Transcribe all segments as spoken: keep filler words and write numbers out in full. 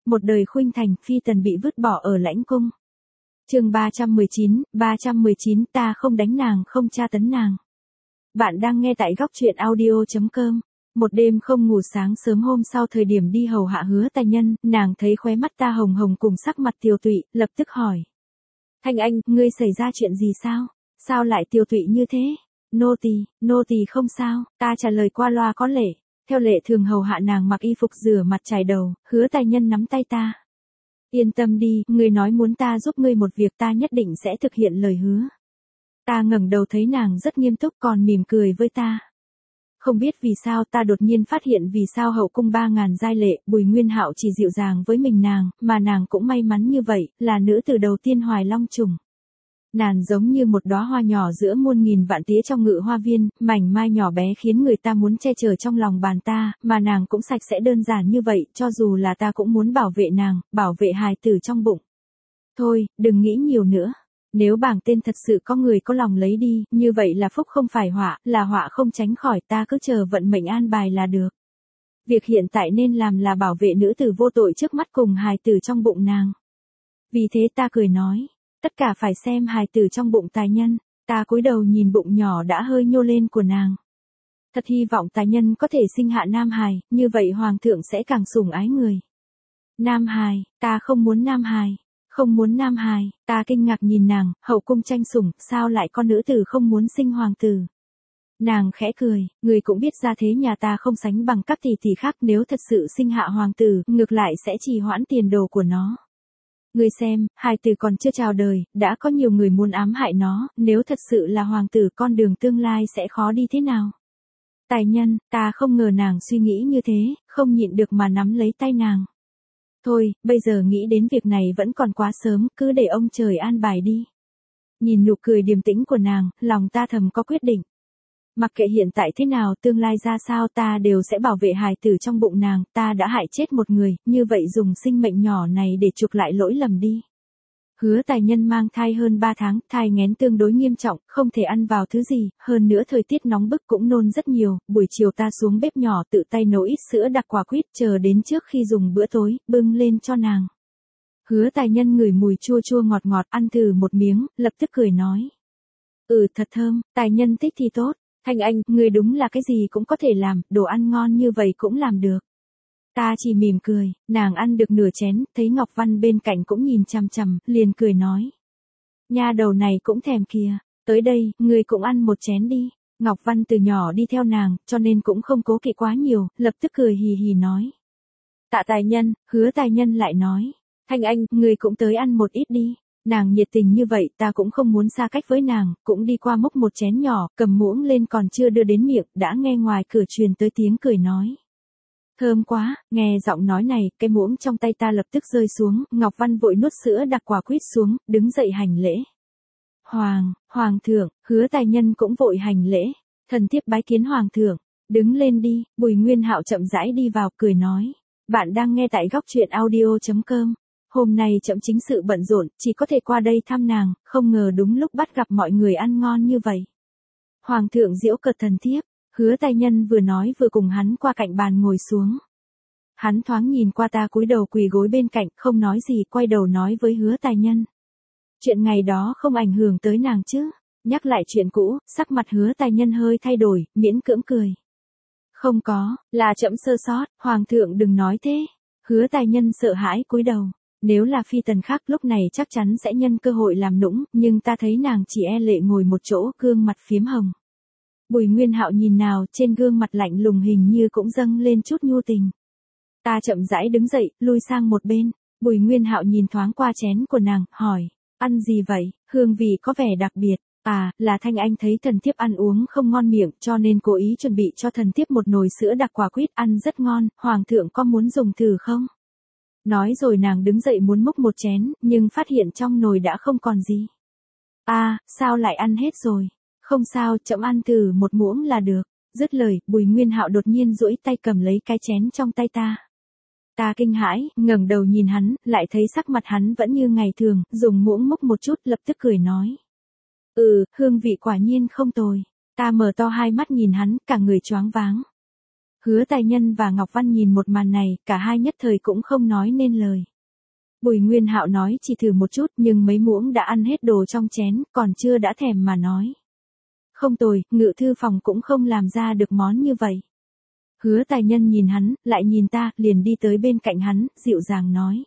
một đời khuynh thành, phi tần bị vứt bỏ ở lãnh cung. Chương ba trăm mười chín, ba trăm mười chín ta không đánh nàng không tra tấn nàng. Bạn đang nghe tại góc truyện audio chấm com. Một đêm không ngủ, sáng sớm hôm sau thời điểm đi hầu hạ Hứa Tài Nhân, nàng thấy khóe mắt ta hồng hồng cùng sắc mặt tiều tụy, lập tức hỏi. Thanh Anh, ngươi xảy ra chuyện gì sao? Sao lại tiều tụy như thế? Nô tỳ, nô tỳ không sao, ta trả lời qua loa có lệ. Theo lệ thường hầu hạ nàng mặc y phục rửa mặt chải đầu, Hứa Tài Nhân nắm tay ta. Yên tâm đi, ngươi nói muốn ta giúp ngươi một việc ta nhất định sẽ thực hiện lời hứa. Ta ngẩng đầu thấy nàng rất nghiêm túc còn mỉm cười với ta. Không biết vì sao ta đột nhiên phát hiện vì sao hậu cung ba ngàn giai lệ, Bùi Nguyên Hạo chỉ dịu dàng với mình nàng, mà nàng cũng may mắn như vậy, là nữ tử đầu tiên hoài long trùng. Nàng giống như một đóa hoa nhỏ giữa muôn nghìn vạn tía trong ngự hoa viên, mảnh mai nhỏ bé khiến người ta muốn che chở trong lòng bàn ta, mà nàng cũng sạch sẽ đơn giản như vậy, cho dù là ta cũng muốn bảo vệ nàng, bảo vệ hài tử trong bụng. Thôi, đừng nghĩ nhiều nữa. Nếu bảng tên thật sự có người có lòng lấy đi, như vậy là phúc không phải họa, là họa không tránh khỏi, ta cứ chờ vận mệnh an bài là được. Việc hiện tại nên làm là bảo vệ nữ tử vô tội trước mắt cùng hài tử trong bụng nàng. Vì thế ta cười nói, tất cả phải xem hài tử trong bụng Tài Nhân. Ta cúi đầu nhìn bụng nhỏ đã hơi nhô lên của nàng. Thật hy vọng Tài Nhân có thể sinh hạ nam hài, như vậy hoàng thượng sẽ càng sủng ái người. Nam hài, ta không muốn nam hài. Không muốn nam hài, ta kinh ngạc nhìn nàng, hậu cung tranh sủng, sao lại con nữ tử không muốn sinh hoàng tử. Nàng khẽ cười, người cũng biết ra thế nhà ta không sánh bằng các tỷ tỷ khác, nếu thật sự sinh hạ hoàng tử, ngược lại sẽ trì hoãn tiền đồ của nó. Người xem, hài tử còn chưa chào đời, đã có nhiều người muốn ám hại nó, nếu thật sự là hoàng tử con đường tương lai sẽ khó đi thế nào. Tài Nhân, ta không ngờ nàng suy nghĩ như thế, không nhịn được mà nắm lấy tay nàng. Thôi, bây giờ nghĩ đến việc này vẫn còn quá sớm, cứ để ông trời an bài đi. Nhìn nụ cười điềm tĩnh của nàng, lòng ta thầm có quyết định. Mặc kệ hiện tại thế nào, tương lai ra sao ta đều sẽ bảo vệ hài tử trong bụng nàng, ta đã hại chết một người, như vậy dùng sinh mệnh nhỏ này để chuộc lại lỗi lầm đi. Hứa Tài Nhân mang thai hơn ba tháng, thai nghén tương đối nghiêm trọng, không thể ăn vào thứ gì, hơn nữa thời tiết nóng bức cũng nôn rất nhiều, buổi chiều ta xuống bếp nhỏ tự tay nấu ít sữa đặc quả quýt chờ đến trước khi dùng bữa tối, bưng lên cho nàng. Hứa Tài Nhân ngửi mùi chua chua ngọt ngọt ăn thử một miếng, lập tức cười nói. Ừ thật thơm, Tài Nhân thích thì tốt, Thanh Anh, người đúng là cái gì cũng có thể làm, đồ ăn ngon như vậy cũng làm được. Ta chỉ mỉm cười, nàng ăn được nửa chén, thấy Ngọc Văn bên cạnh cũng nhìn chằm chằm, liền cười nói. Nha đầu này cũng thèm kìa, tới đây, người cũng ăn một chén đi. Ngọc Văn từ nhỏ đi theo nàng, cho nên cũng không cố kỵ quá nhiều, lập tức cười hì hì nói. Tạ Tài Nhân, Hứa Tài Nhân lại nói. Thanh Anh, người cũng tới ăn một ít đi. Nàng nhiệt tình như vậy, ta cũng không muốn xa cách với nàng, cũng đi qua múc một chén nhỏ, cầm muỗng lên còn chưa đưa đến miệng, đã nghe ngoài cửa truyền tới tiếng cười nói. Thơm quá, nghe giọng nói này, cái muỗng trong tay ta lập tức rơi xuống, Ngọc Văn vội nuốt sữa đặc quả quýt xuống, đứng dậy hành lễ. Hoàng, Hoàng thượng, Hứa Tài Nhân cũng vội hành lễ, thần thiếp bái kiến Hoàng thượng, đứng lên đi, Bùi Nguyên Hạo chậm rãi đi vào, cười nói. Bạn đang nghe tại góc truyện audio chấm com. Hôm nay chậm chính sự bận rộn, chỉ có thể qua đây thăm nàng, không ngờ đúng lúc bắt gặp mọi người ăn ngon như vậy. Hoàng thượng giễu cợt thần thiếp. Hứa Tài Nhân vừa nói vừa cùng hắn qua cạnh bàn ngồi xuống. Hắn thoáng nhìn qua ta cúi đầu quỳ gối bên cạnh, không nói gì, quay đầu nói với Hứa Tài Nhân. Chuyện ngày đó không ảnh hưởng tới nàng chứ? Nhắc lại chuyện cũ, sắc mặt Hứa Tài Nhân hơi thay đổi, miễn cưỡng cười. Không có, là trẫm sơ sót, Hoàng thượng đừng nói thế. Hứa Tài Nhân sợ hãi cúi đầu. Nếu là phi tần khác lúc này chắc chắn sẽ nhân cơ hội làm nũng, nhưng ta thấy nàng chỉ e lệ ngồi một chỗ, gương mặt phiếm hồng. Bùi Nguyên Hạo nhìn nào, trên gương mặt lạnh lùng hình như cũng dâng lên chút nhu tình. Ta chậm rãi đứng dậy, lui sang một bên. Bùi Nguyên Hạo nhìn thoáng qua chén của nàng, hỏi, ăn gì vậy, hương vị có vẻ đặc biệt. À, là Thanh Anh thấy thần thiếp ăn uống không ngon miệng, cho nên cố ý chuẩn bị cho thần thiếp một nồi sữa đặc quả quýt ăn rất ngon, Hoàng thượng có muốn dùng thử không? Nói rồi nàng đứng dậy muốn múc một chén, nhưng phát hiện trong nồi đã không còn gì. À, sao lại ăn hết rồi? Không sao, chậm ăn thử một muỗng là được. Dứt lời, Bùi Nguyên Hạo đột nhiên duỗi tay cầm lấy cái chén trong tay ta. Ta kinh hãi, ngẩng đầu nhìn hắn, lại thấy sắc mặt hắn vẫn như ngày thường, dùng muỗng múc một chút, lập tức cười nói. Ừ, hương vị quả nhiên không tồi. Ta mở to hai mắt nhìn hắn, cả người choáng váng. Hứa Tài Nhân và Ngọc Văn nhìn một màn này, cả hai nhất thời cũng không nói nên lời. Bùi Nguyên Hạo nói chỉ thử một chút nhưng mấy muỗng đã ăn hết đồ trong chén, còn chưa đã thèm mà nói. Không tồi, Ngự thư phòng cũng không làm ra được món như vậy. Hứa Tài Nhân nhìn hắn, lại nhìn ta, liền đi tới bên cạnh hắn, dịu dàng nói.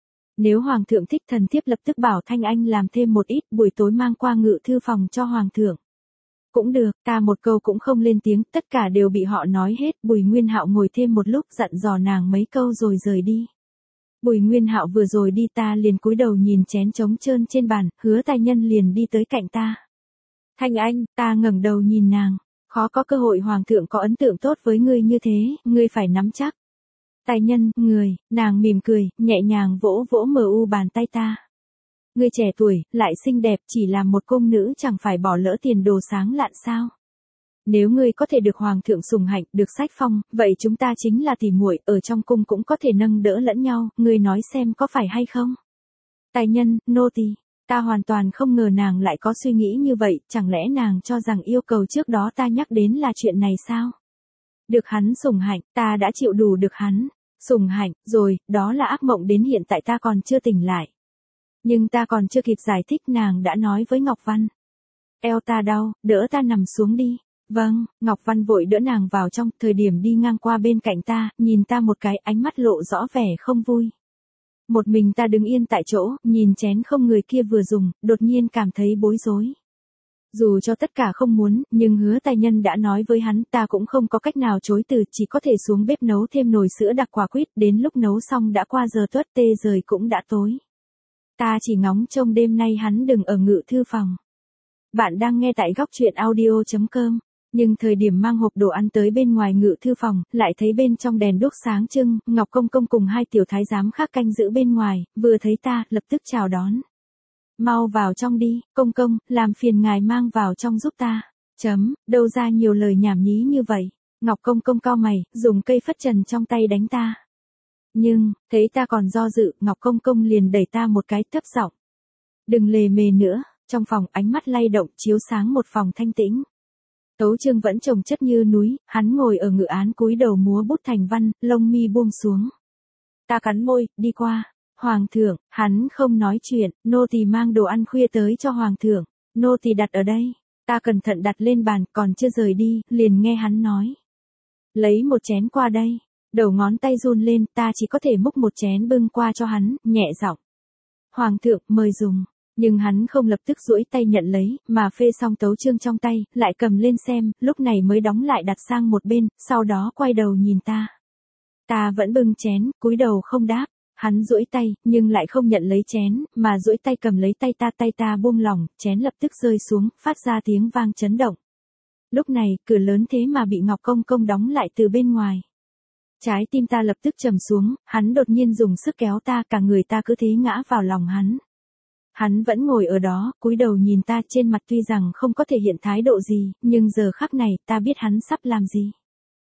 Nếu Hoàng thượng thích thần thiếp lập tức bảo Thanh Anh làm thêm một ít, buổi tối mang qua Ngự thư phòng cho Hoàng thượng. Cũng được, ta một câu cũng không lên tiếng, tất cả đều bị họ nói hết. Bùi Nguyên Hạo ngồi thêm một lúc dặn dò nàng mấy câu rồi rời đi. Bùi Nguyên Hạo vừa rồi đi ta liền cúi đầu nhìn chén trống trơn trên bàn, Hứa Tài Nhân liền đi tới cạnh ta. Thanh Anh, ta ngẩng đầu nhìn nàng, khó có cơ hội Hoàng thượng có ấn tượng tốt với ngươi như thế, ngươi phải nắm chắc. Tài Nhân, người, nàng mỉm cười, nhẹ nhàng vỗ vỗ mờ u bàn tay ta. Ngươi trẻ tuổi, lại xinh đẹp, chỉ là một cung nữ chẳng phải bỏ lỡ tiền đồ sáng lạn sao. Nếu ngươi có thể được Hoàng thượng sủng hạnh, được sách phong, vậy chúng ta chính là tỉ muội, ở trong cung cũng có thể nâng đỡ lẫn nhau, ngươi nói xem có phải hay không? Tài Nhân, nô tỳ, ta hoàn toàn không ngờ nàng lại có suy nghĩ như vậy, chẳng lẽ nàng cho rằng yêu cầu trước đó ta nhắc đến là chuyện này sao? Được hắn sủng hạnh, ta đã chịu đủ được hắn sủng hạnh, rồi, đó là ác mộng đến hiện tại ta còn chưa tỉnh lại. Nhưng ta còn chưa kịp giải thích nàng đã nói với Ngọc Văn. Eo ta đau, đỡ ta nằm xuống đi. Vâng, Ngọc Văn vội đỡ nàng vào trong, thời điểm đi ngang qua bên cạnh ta, nhìn ta một cái, ánh mắt lộ rõ vẻ không vui. Một mình ta đứng yên tại chỗ, nhìn chén không người kia vừa dùng, đột nhiên cảm thấy bối rối. Dù cho tất cả không muốn, nhưng Hứa Tài Nhân đã nói với hắn, ta cũng không có cách nào chối từ, chỉ có thể xuống bếp nấu thêm nồi sữa đặc quả quýt, đến lúc nấu xong đã qua giờ tuất tê rời cũng đã tối. Ta chỉ ngóng trông đêm nay hắn đừng ở Ngự thư phòng. Bạn đang nghe tại góc truyện audio chấm com. Nhưng thời điểm mang hộp đồ ăn tới bên ngoài Ngự thư phòng, lại thấy bên trong đèn đuốc sáng trưng, Ngọc Công Công cùng hai tiểu thái giám khác canh giữ bên ngoài, vừa thấy ta, lập tức chào đón. Mau vào trong đi, Công Công, làm phiền ngài mang vào trong giúp ta. Chấm, đâu ra nhiều lời nhảm nhí như vậy. Ngọc Công Công cau mày, dùng cây phất trần trong tay đánh ta. Nhưng, thấy ta còn do dự, Ngọc Công Công liền đẩy ta một cái, thấp giọng. Đừng lề mề nữa. Trong phòng ánh mắt lay động chiếu sáng một phòng thanh tĩnh. Tấu Chương vẫn chồng chất như núi, hắn ngồi ở ngự án cúi đầu múa bút thành văn, lông mi buông xuống. Ta cắn môi, đi qua. Hoàng thượng, hắn không nói chuyện, nô tỳ mang đồ ăn khuya tới cho Hoàng thượng, nô tỳ đặt ở đây. Ta cẩn thận đặt lên bàn, còn chưa rời đi, liền nghe hắn nói. Lấy một chén qua đây. Đầu ngón tay run lên, ta chỉ có thể múc một chén bưng qua cho hắn, nhẹ giọng. Hoàng thượng, mời dùng. Nhưng hắn không lập tức duỗi tay nhận lấy, mà phê xong tấu chương trong tay, lại cầm lên xem, lúc này mới đóng lại đặt sang một bên, sau đó quay đầu nhìn ta. Ta vẫn bưng chén, cúi đầu không đáp. Hắn duỗi tay, nhưng lại không nhận lấy chén, mà duỗi tay cầm lấy tay ta, tay ta buông lỏng, chén lập tức rơi xuống, phát ra tiếng vang chấn động. Lúc này, cửa lớn thế mà bị Ngọc Công Công đóng lại từ bên ngoài. Trái tim ta lập tức trầm xuống, hắn đột nhiên dùng sức kéo ta, cả người ta cứ thế ngã vào lòng hắn. Hắn vẫn ngồi ở đó, cúi đầu nhìn ta, trên mặt tuy rằng không có thể hiện thái độ gì, nhưng giờ khắc này, ta biết hắn sắp làm gì.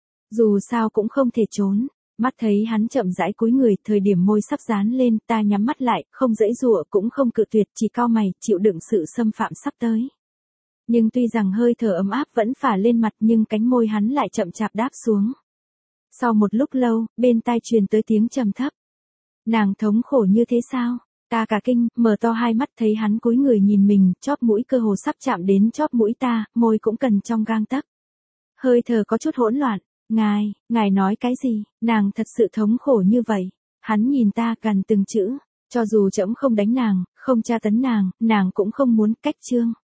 Dù sao cũng không thể trốn. Mắt thấy hắn chậm rãi cúi người, thời điểm môi sắp dán lên, ta nhắm mắt lại, không giãy giụa cũng không cự tuyệt, chỉ cau mày, chịu đựng sự xâm phạm sắp tới. Nhưng tuy rằng hơi thở ấm áp vẫn phả lên mặt, nhưng cánh môi hắn lại chậm chạp đáp xuống. Sau một lúc lâu, bên tai truyền tới tiếng trầm thấp. Nàng thống khổ như thế sao? Ta cả kinh, mở to hai mắt thấy hắn cúi người nhìn mình, chóp mũi cơ hồ sắp chạm đến chóp mũi ta, môi cũng cần trong gang tấc. Hơi thở có chút hỗn loạn. Ngài, ngài nói cái gì? Nàng thật sự thống khổ như vậy. Hắn nhìn ta gần từng chữ. Cho dù trẫm không đánh nàng, không tra tấn nàng, nàng cũng không muốn cách chương.